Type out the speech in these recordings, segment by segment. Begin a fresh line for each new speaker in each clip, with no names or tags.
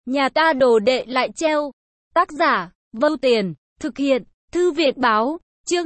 Nhà ta đồ đệ lại treo. Tác giả, Vâu Tiền, thực hiện, Thư viện báo, chương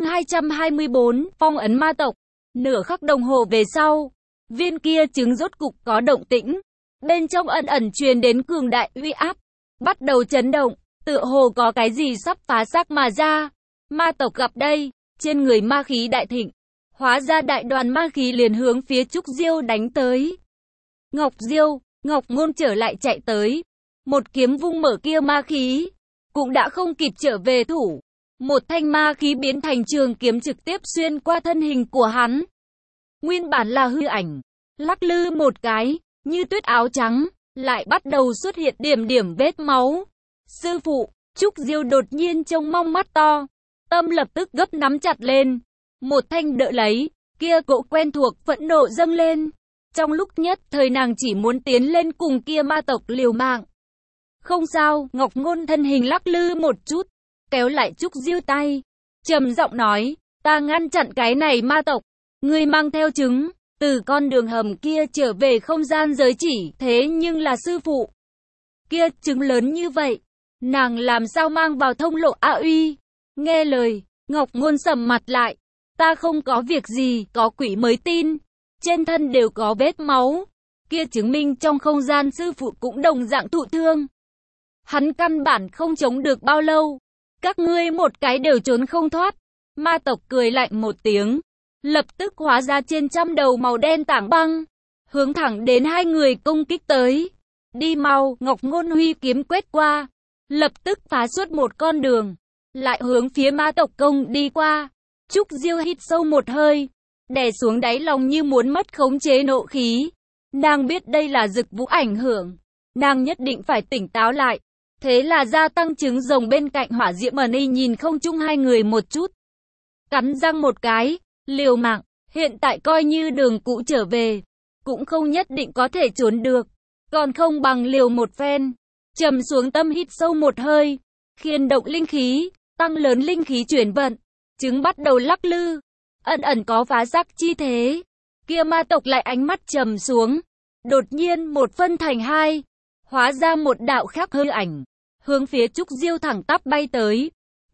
224, phong ấn ma tộc. Nửa khắc đồng hồ về sau, viên kia trứng rốt cục có động tĩnh. Bên trong ẩn ẩn truyền đến cường đại uy áp, bắt đầu chấn động, tựa hồ có cái gì sắp phá xác mà ra. Ma tộc gặp đây, trên người ma khí đại thịnh, hóa ra đại đoàn ma khí liền hướng phía Trúc Diêu đánh tới. Ngọc Diêu, Ngọc Ngôn trở lại chạy tới, một kiếm vung mở kia ma khí, cũng đã không kịp trở về thủ. Một thanh ma khí biến thành trường kiếm trực tiếp xuyên qua thân hình của hắn. Nguyên bản là hư ảnh, lắc lư một cái, như tuyết áo trắng, lại bắt đầu xuất hiện điểm điểm vết máu. Sư phụ, Trúc Diêu đột nhiên trông mong mắt to, tâm lập tức gấp nắm chặt lên. Một thanh đỡ lấy, kia cỗ quen thuộc phẫn nộ dâng lên. Trong lúc nhất thời nàng chỉ muốn tiến lên cùng kia ma tộc liều mạng. Không sao, Ngọc Ngôn thân hình lắc lư một chút, kéo lại Trúc Diêu tay, trầm giọng nói, ta ngăn chặn cái này ma tộc, ngươi mang theo trứng, từ con đường hầm kia trở về không gian giới chỉ, thế nhưng là sư phụ. Kia trứng lớn như vậy, nàng làm sao mang vào thông lộ A Uy? Nghe lời, Ngọc Ngôn sầm mặt lại, ta không có việc gì, có quỷ mới tin, trên thân đều có vết máu, kia chứng minh trong không gian sư phụ cũng đồng dạng thụ thương. Hắn căn bản không chống được bao lâu, các ngươi một cái đều trốn không thoát. Ma tộc cười lạnh một tiếng, lập tức hóa ra trên trăm đầu màu đen tảng băng, hướng thẳng đến hai người công kích tới. Đi mau, Ngọc Ngôn huy kiếm quét qua, lập tức phá suốt một con đường, lại hướng phía ma tộc công đi qua. Trúc Diêu hít sâu một hơi, đè xuống đáy lòng như muốn mất khống chế nộ khí. Nàng biết đây là dực vũ ảnh hưởng, nàng nhất định phải tỉnh táo lại. Thế là gia tăng trứng rồng bên cạnh hỏa diễm ẩn y nhìn không chung hai người một chút. Cắn răng một cái, liều mạng, hiện tại coi như đường cũ trở về, cũng không nhất định có thể trốn được, còn không bằng liều một phen. Trầm xuống tâm hít sâu một hơi, khiên động linh khí, tăng lớn linh khí chuyển vận, trứng bắt đầu lắc lư, ẩn ẩn có phá xác chi thế. Kia ma tộc lại ánh mắt trầm xuống, đột nhiên một phân thành hai, hóa ra một đạo khác hư ảnh, hướng phía Trúc Diêu thẳng tắp bay tới.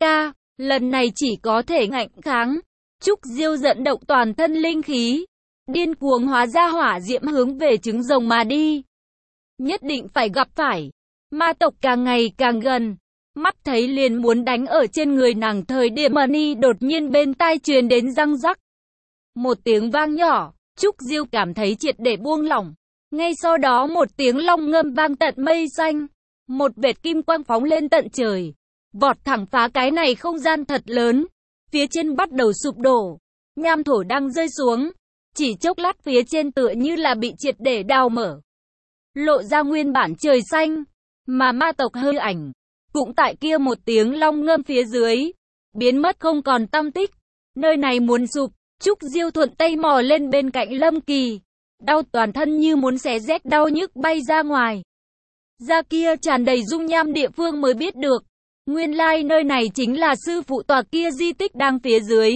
Lần này chỉ có thể ngạnh kháng. Trúc Diêu dẫn động toàn thân linh khí, điên cuồng hóa ra hỏa diễm hướng về trứng rồng mà đi. Nhất định phải gặp phải. Ma tộc càng ngày càng gần, mắt thấy liền muốn đánh ở trên người nàng thời điểm Mani đột nhiên bên tai truyền đến răng rắc. Một tiếng vang nhỏ, Trúc Diêu cảm thấy triệt để buông lỏng. Ngay sau đó một tiếng long ngâm vang tận mây xanh, một vệt kim quang phóng lên tận trời, vọt thẳng phá cái này không gian thật lớn, phía trên bắt đầu sụp đổ, nham thổ đang rơi xuống, chỉ chốc lát phía trên tựa như là bị triệt để đào mở, lộ ra nguyên bản trời xanh, mà ma tộc hư ảnh, cũng tại kia một tiếng long ngâm phía dưới, biến mất không còn tăm tích, nơi này muốn sụp. Trúc Diêu thuận tay mò lên bên cạnh Lâm Kỳ, đau toàn thân như muốn xé rách đau nhức bay ra ngoài. Ra kia tràn đầy dung nham địa phương mới biết được, nguyên lai nơi này chính là sư phụ tòa kia di tích đang phía dưới.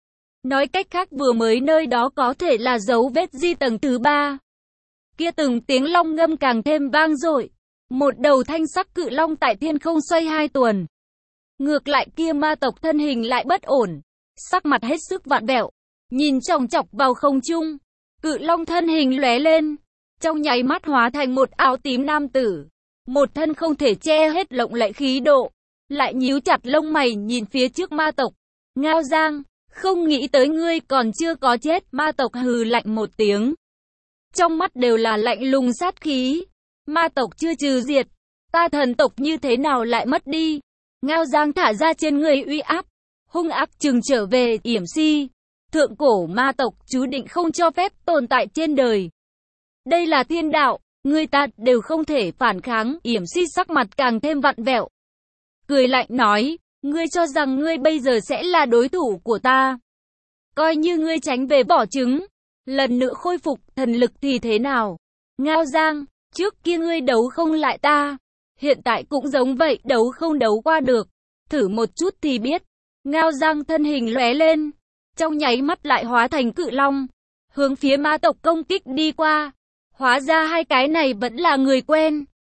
Nói cách khác vừa mới nơi đó có thể là dấu vết di tầng thứ 3. Kia từng tiếng long ngâm càng thêm vang dội, một đầu thanh sắc cự long tại thiên không xoay 2 tuần. Ngược lại kia ma tộc thân hình lại bất ổn, sắc mặt hết sức vặn vẹo, nhìn chòng chọc vào không trung. Cự long thân hình lóe lên, trong nháy mắt hóa thành một áo tím nam tử, một thân không thể che hết lộng lẫy khí độ, lại nhíu chặt lông mày nhìn phía trước ma tộc. Ngao Giang, không nghĩ tới ngươi còn chưa có chết. Ma tộc hừ lạnh một tiếng, trong mắt đều là lạnh lùng sát khí. Ma tộc chưa trừ diệt, ta thần tộc như thế nào lại mất đi? Ngao Giang thả ra trên người uy áp, hung ác trừng trở về. Yểm Si, thượng cổ ma tộc chú định không cho phép tồn tại trên đời. Đây là thiên đạo, người ta đều không thể phản kháng. Yểm Si sắc mặt càng thêm vặn vẹo, cười lạnh nói, ngươi cho rằng ngươi bây giờ sẽ là đối thủ của ta? Coi như ngươi tránh về vỏ trứng, lần nữa khôi phục thần lực thì thế nào? Ngao Giang, trước kia ngươi đấu không lại ta, hiện tại cũng giống vậy, đấu không đấu qua được, thử một chút thì biết. Ngao Giang thân hình lóe lên, trong nháy mắt lại hóa thành cự long, hướng phía ma tộc công kích đi qua. Hóa ra hai cái này vẫn là người quen.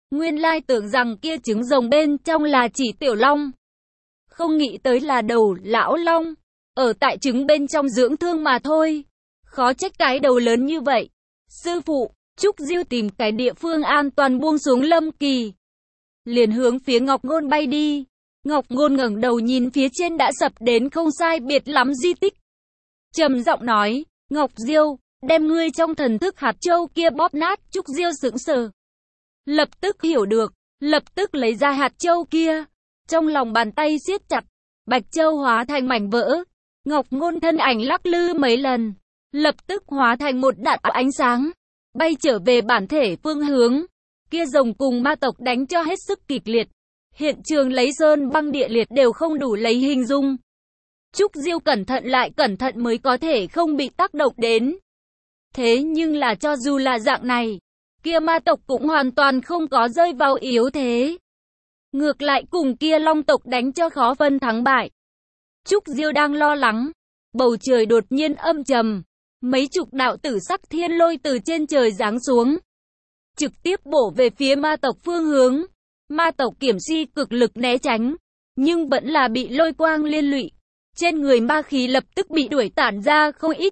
Nguyên lai tưởng rằng kia trứng rồng bên trong là chỉ tiểu long. Không nghĩ tới là đầu lão long. Ở tại trứng bên trong dưỡng thương mà thôi. Khó trách cái đầu lớn như vậy. Sư phụ, Trúc Diêu tìm cái địa phương an toàn buông xuống Lâm Kỳ. Liền hướng phía Ngọc Ngôn bay đi. Ngọc Ngôn ngẩng đầu nhìn phía trên đã sập đến không sai biệt lắm di tích. Trầm giọng nói, Ngọc Diêu, đem ngươi trong thần thức hạt châu kia bóp nát. Trúc Diêu sững sờ. Lập tức hiểu được, lập tức lấy ra hạt châu kia. Trong lòng bàn tay siết chặt, bạch châu hóa thành mảnh vỡ. Ngọc Ngôn thân ảnh lắc lư mấy lần, lập tức hóa thành một đạo ánh sáng, bay trở về bản thể phương hướng. Kia rồng cùng ma tộc đánh cho hết sức kịch liệt. Hiện trường lấy sơn băng địa liệt đều không đủ lấy hình dung. Trúc Diêu cẩn thận lại cẩn thận mới có thể không bị tác động đến. Thế nhưng là cho dù là dạng này, kia ma tộc cũng hoàn toàn không có rơi vào yếu thế. Ngược lại cùng kia long tộc đánh cho khó phân thắng bại. Trúc Diêu đang lo lắng, bầu trời đột nhiên âm trầm, mấy chục đạo tử sắc thiên lôi từ trên trời giáng xuống, trực tiếp bổ về phía ma tộc phương hướng. Ma tộc Kiểm Si cực lực né tránh, nhưng vẫn là bị lôi quang liên lụy. Trên người ma khí lập tức bị đuổi tản ra không ít.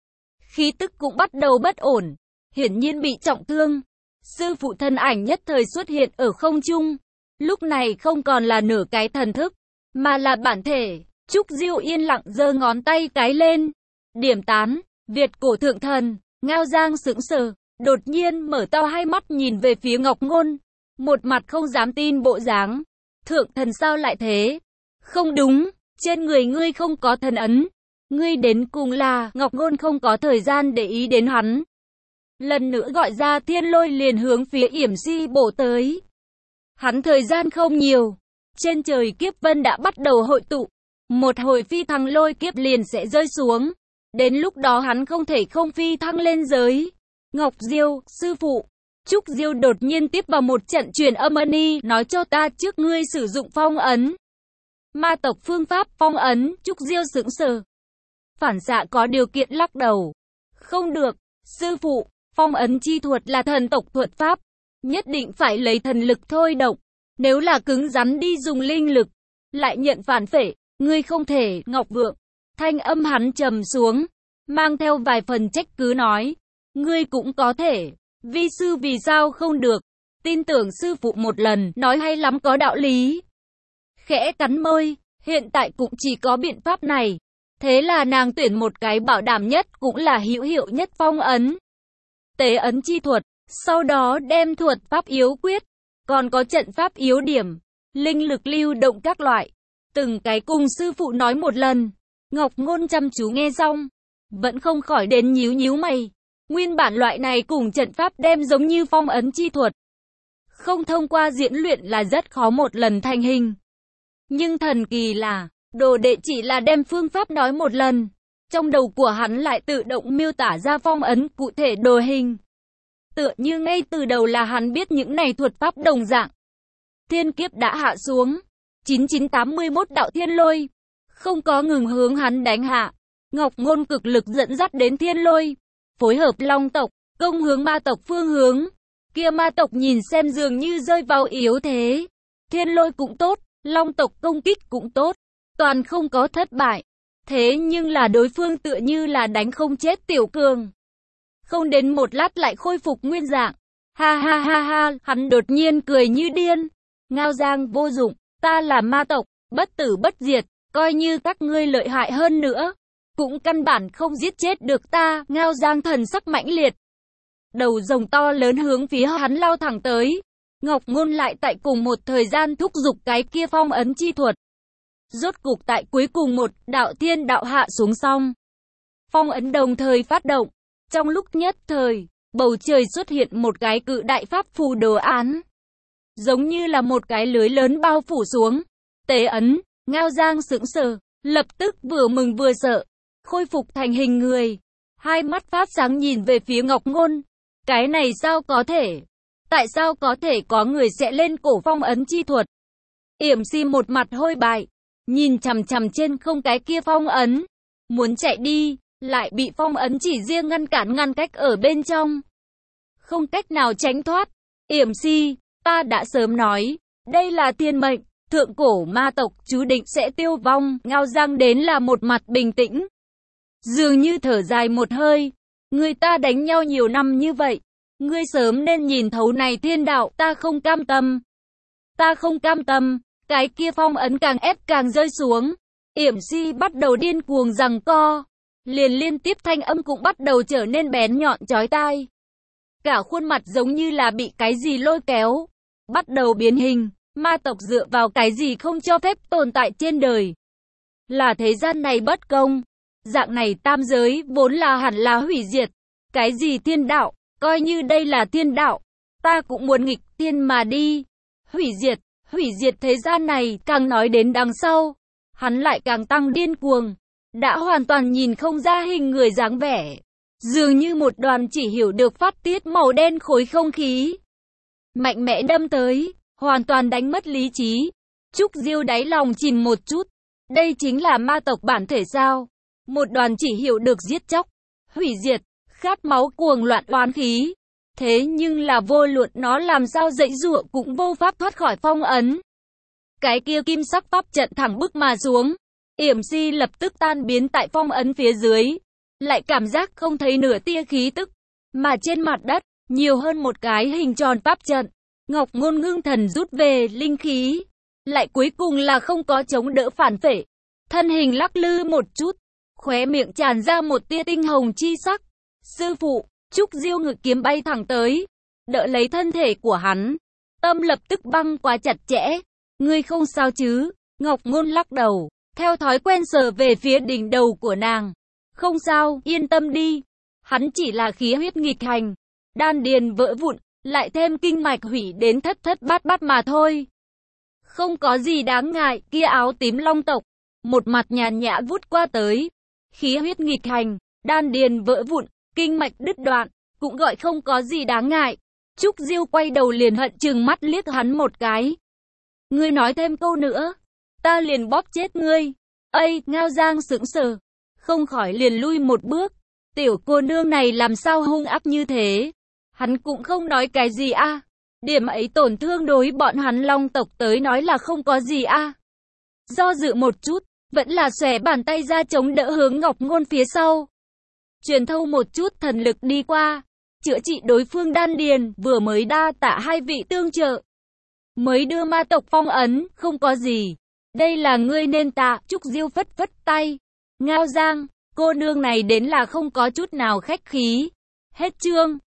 Khí tức cũng bắt đầu bất ổn, hiển nhiên bị trọng thương. Sư phụ thân ảnh nhất thời xuất hiện ở không trung. Lúc này không còn là nửa cái thần thức, mà là bản thể. Trúc Diêu yên lặng giơ ngón tay cái lên. Điểm tán, Việt cổ thượng thần. Ngao Giang sững sờ, đột nhiên mở to hai mắt nhìn về phía Ngọc Ngôn. Một mặt không dám tin bộ dáng. Thượng thần sao lại thế? Không đúng, trên người ngươi không có thần ấn. Ngươi đến cùng là... Ngọc Ngôn không có thời gian để ý đến hắn. Lần nữa gọi ra thiên lôi liền hướng phía Yểm Si bổ tới. Hắn thời gian không nhiều. Trên trời kiếp vân đã bắt đầu hội tụ. Một hồi phi thăng lôi kiếp liền sẽ rơi xuống. Đến lúc đó hắn không thể không phi thăng lên giới. Ngọc Diêu, sư phụ. Trúc Diêu đột nhiên tiếp vào một trận truyền âm ân y, nói cho ta trước ngươi sử dụng phong ấn. Ma tộc phương pháp phong ấn. Trúc Diêu sững sờ. Phản xạ có điều kiện lắc đầu. Không được, sư phụ, phong ấn chi thuật là thần tộc thuật pháp. Nhất định phải lấy thần lực thôi động. Nếu là cứng rắn đi dùng linh lực, lại nhận phản phệ, ngươi không thể. Ngọc Vượng, thanh âm hắn trầm xuống, mang theo vài phần trách cứ nói. Ngươi cũng có thể, vi sư vì sao không được? Tin tưởng sư phụ một lần, nói hay lắm có đạo lý. Khẽ cắn môi, hiện tại cũng chỉ có biện pháp này. Thế là nàng tuyển một cái bảo đảm nhất cũng là hữu hiệu nhất phong ấn. Tế ấn chi thuật, sau đó đem thuật pháp yếu quyết, còn có trận pháp yếu điểm, linh lực lưu động các loại. Từng cái cùng sư phụ nói một lần. Ngọc Ngôn chăm chú nghe xong, vẫn không khỏi đến nhíu nhíu mày. Nguyên bản loại này cùng trận pháp đem giống như phong ấn chi thuật. Không thông qua diễn luyện là rất khó một lần thành hình. Nhưng thần kỳ là, đồ đệ chỉ là đem phương pháp nói một lần. Trong đầu của hắn lại tự động miêu tả ra phong ấn cụ thể đồ hình. Tựa như ngay từ đầu là hắn biết những này thuật pháp đồng dạng. Thiên kiếp đã hạ xuống. 9981 đạo thiên lôi. Không có ngừng hướng hắn đánh hạ. Ngọc Ngôn cực lực dẫn dắt đến thiên lôi. Phối hợp long tộc, công hướng ma tộc phương hướng. Kia ma tộc nhìn xem dường như rơi vào yếu thế. Thiên lôi cũng tốt, long tộc công kích cũng tốt. Toàn không có thất bại. Thế nhưng là đối phương tựa như là đánh không chết tiểu cường. Không đến một lát lại khôi phục nguyên dạng. Ha ha ha ha, hắn đột nhiên cười như điên. Ngao Giang vô dụng, ta là ma tộc, bất tử bất diệt, coi như các ngươi lợi hại hơn nữa, cũng căn bản không giết chết được ta. Ngao Giang thần sắc mãnh liệt. Đầu rồng to lớn hướng phía hắn lao thẳng tới. Ngọc Ngôn lại tại cùng một thời gian thúc giục cái kia phong ấn chi thuật. Rốt cục tại cuối cùng một đạo thiên đạo hạ xuống xong. Phong ấn đồng thời phát động. Trong lúc nhất thời, bầu trời xuất hiện một cái cự đại pháp phù đồ án. Giống như là một cái lưới lớn bao phủ xuống. Tế ấn, Ngao Giang sững sờ, lập tức vừa mừng vừa sợ. Khôi phục thành hình người. Hai mắt phát sáng nhìn về phía Ngọc Ngôn. Cái này sao có thể? Tại sao có thể có người sẽ lên cổ phong ấn chi thuật? Yểm Si một mặt hôi bại. Nhìn chằm chằm trên không cái kia phong ấn. Muốn chạy đi, lại bị phong ấn chỉ riêng ngăn cách ở bên trong. Không cách nào tránh thoát. Yểm Si, Ta đã sớm nói, đây là thiên mệnh, thượng cổ ma tộc chú định sẽ tiêu vong. Ngao Giang đến là một mặt bình tĩnh, dường như thở dài một hơi. Người ta đánh nhau nhiều năm như vậy, ngươi sớm nên nhìn thấu này thiên đạo. Ta không cam tâm, ta không cam tâm. Cái kia phong ấn càng ép càng rơi xuống. Yểm Si bắt đầu điên cuồng giằng co, liền liên tiếp thanh âm cũng bắt đầu trở nên bén nhọn chói tai. Cả khuôn mặt giống như là bị cái gì lôi kéo, bắt đầu biến hình. Ma tộc dựa vào cái gì không cho phép tồn tại trên đời? Là thế gian này bất công. Dạng này tam giới vốn là hẳn là hủy diệt. Cái gì thiên đạo, coi như đây là thiên đạo, ta cũng muốn nghịch thiên mà đi. Hủy diệt thế gian này. Càng nói đến đằng sau, hắn lại càng tăng điên cuồng, đã hoàn toàn nhìn không ra hình người dáng vẻ, dường như một đoàn chỉ hiểu được phát tiết màu đen khối không khí, mạnh mẽ đâm tới, hoàn toàn đánh mất lý trí. Trúc Diêu đáy lòng chìm một chút, đây chính là ma tộc bản thể sao? Một đoàn chỉ hiểu được giết chóc, hủy diệt, khát máu cuồng loạn oán khí. Thế nhưng là vô luận nó làm sao dãy giụa cũng vô pháp thoát khỏi phong ấn. Cái kia kim sắc pháp trận thẳng bức mà xuống. Yểm Si lập tức tan biến tại phong ấn phía dưới, lại cảm giác không thấy nửa tia khí tức, mà trên mặt đất nhiều hơn một cái hình tròn pháp trận. Ngọc Ngôn ngưng thần rút về linh khí, lại cuối cùng là không có chống đỡ phản phệ, thân hình lắc lư một chút, khóe miệng tràn ra một tia tinh hồng chi sắc. Sư phụ. Trúc Diêu ngự kiếm bay thẳng tới, đỡ lấy thân thể của hắn, tâm lập tức băng quá chặt chẽ. Ngươi không sao chứ? Ngọc Ngôn lắc đầu, theo thói quen sờ về phía đỉnh đầu của nàng. Không sao, yên tâm đi. Hắn chỉ là khí huyết nghịch hành, đan điền vỡ vụn, lại thêm kinh mạch hủy đến thất thất bát bát mà thôi. Không có gì đáng ngại. Kia áo tím long tộc, một mặt nhàn nhã vút qua tới. Khí huyết nghịch hành, đan điền vỡ vụn, kinh mạch đứt đoạn, cũng gọi không có gì đáng ngại. Trúc Diêu quay đầu liền hận chừng mắt liếc hắn một cái. Ngươi nói thêm câu nữa, ta liền bóp chết ngươi. Ây, Ngao Giang sững sờ, không khỏi liền lui một bước. Tiểu cô nương này làm sao hung ác như thế? Hắn cũng không nói cái gì a. Điểm ấy tổn thương đối bọn hắn long tộc tới nói là không có gì a. Do dự một chút, vẫn là xòe bàn tay ra chống đỡ hướng Ngọc Ngôn phía sau. Truyền thâu một chút thần lực đi qua, chữa trị đối phương đan điền, vừa mới đa tạ hai vị tương trợ, mới đưa ma tộc phong ấn, không có gì. Đây là ngươi nên tạ. Trúc Diêu phất phất tay. Ngao Giang, cô nương này đến là không có chút nào khách khí. Hết chương.